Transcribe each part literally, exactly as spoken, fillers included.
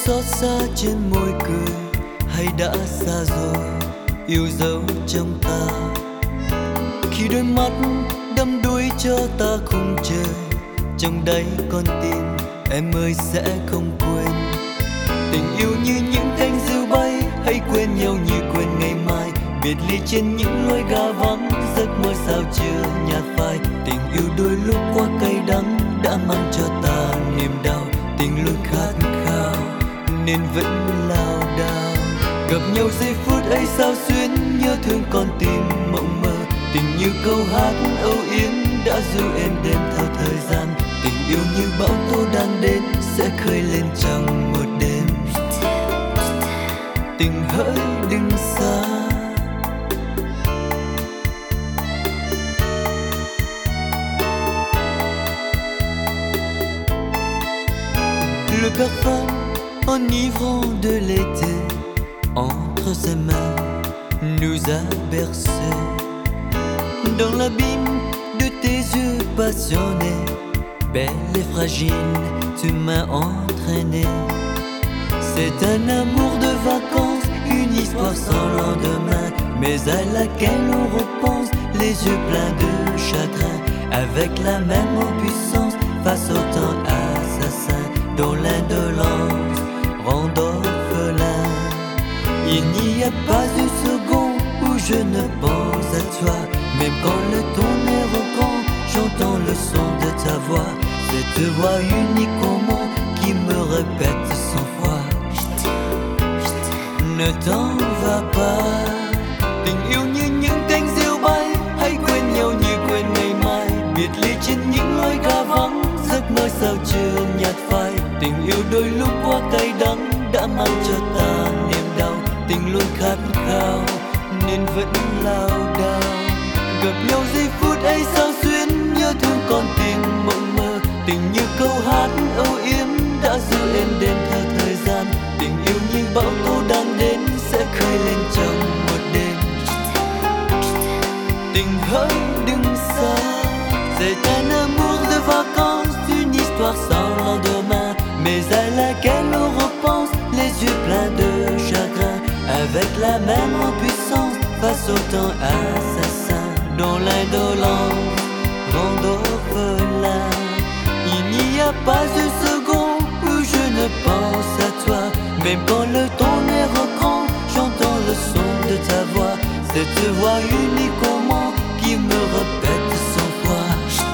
xót xa trên môi cười, hay đã xa rồi yêu dấu trong ta. Khi đôi mắt đắm đuối cho ta khung trời, trong đáy con tim em ơi sẽ không quên. Tình yêu như những cánh diều bay, hãy quên nhau như quên ngày mai. Biệt ly trên những lối ga vắng, giấc mơ sao chưa nhạt phai. Tình yêu đôi lúc quá cay đắng, đã mang cho ta niềm đau. Tình luôn khát khao nên vẫn lao đao. Gặp nhau giây phút ấy sao xuyến, nhớ thương con tim mộng mơ. Tình như câu hát âu yếm đã du em đêm theo thời gian. Tình yêu như bão tố đang đến, sẽ khơi lên trong một đêm. Tình hỡi đừng xa. Le parfum enivrant de l'été entre ses mains nous a bercés. Dans l'abîme de tes yeux passionnés, belle et fragile, tu m'as entraîné. C'est un amour de vacances, une histoire sans lendemain, mais à laquelle on repense, les yeux pleins de chagrin, avec la même puissance, face au temps assassin, dont l'indolence rend orphelin. Il n'y a pas une seconde où je ne pense à toi, même quand le tonnerre reprend, j'entends le son de ta voix, cette voix unique au monde qui me répète cent fois: ne t'en va pas. Tình yêu như những cánh diều bay, hãy quên nhau như quên ngày mai. Biệt ly trên những lối ga vắng, giấc mơ sao chưa nhạt phai. Tình yêu đôi lúc quá cay đắng, đã mang cho ta niềm đau. Tình luôn khát khao nên vẫn lao đao. Gặp nhau giây phút ấy sao xuyến, nhớ thương con tim mộng mơ. Tình như câu hát âu yếm đã du em đêm theo thời gian. Tình yêu như bão tố đang đến, sẽ khơi lên trong một đêm. Tình hỡi đừng xa. C'est un amour de vacances, une histoire sans lendemain, mais à laquelle on repense, les yeux pleins de chagrin, avec la même puissance, face au temps assassin, dont l'indolence rend orphelin. Il n'y a pas une seconde où je ne pense à toi, même quand le tonnerre reprend, j'entends le son de ta voix, cette voix unique au monde qui me répète cent fois: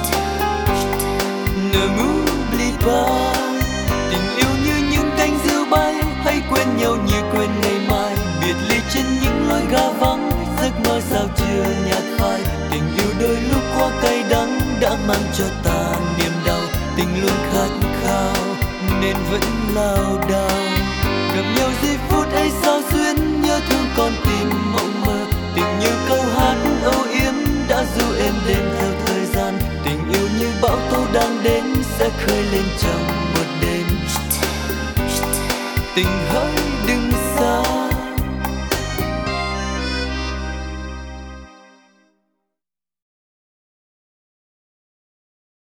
ne m'oublie pas. Tình yêu như những cánh diều bay, hãy quên nhau như quên ngày mai. Biệt ly trên những lối ga vắng, giấc mơ sao chưa nhạt phai. Tình yêu đôi lúc quá cay đắng, đã mang cho ta niềm đau. Tình luôn khát khao nên vẫn lao đao. Gặp nhau giây phút ấy sao xuyến, nhớ thương con tim mộng mơ. Tình như câu hát âu yếm đã du em đêm theo thời gian. Tình yêu như bão tố đang đến, sẽ khơi lên trong một đêm. Tình hỡi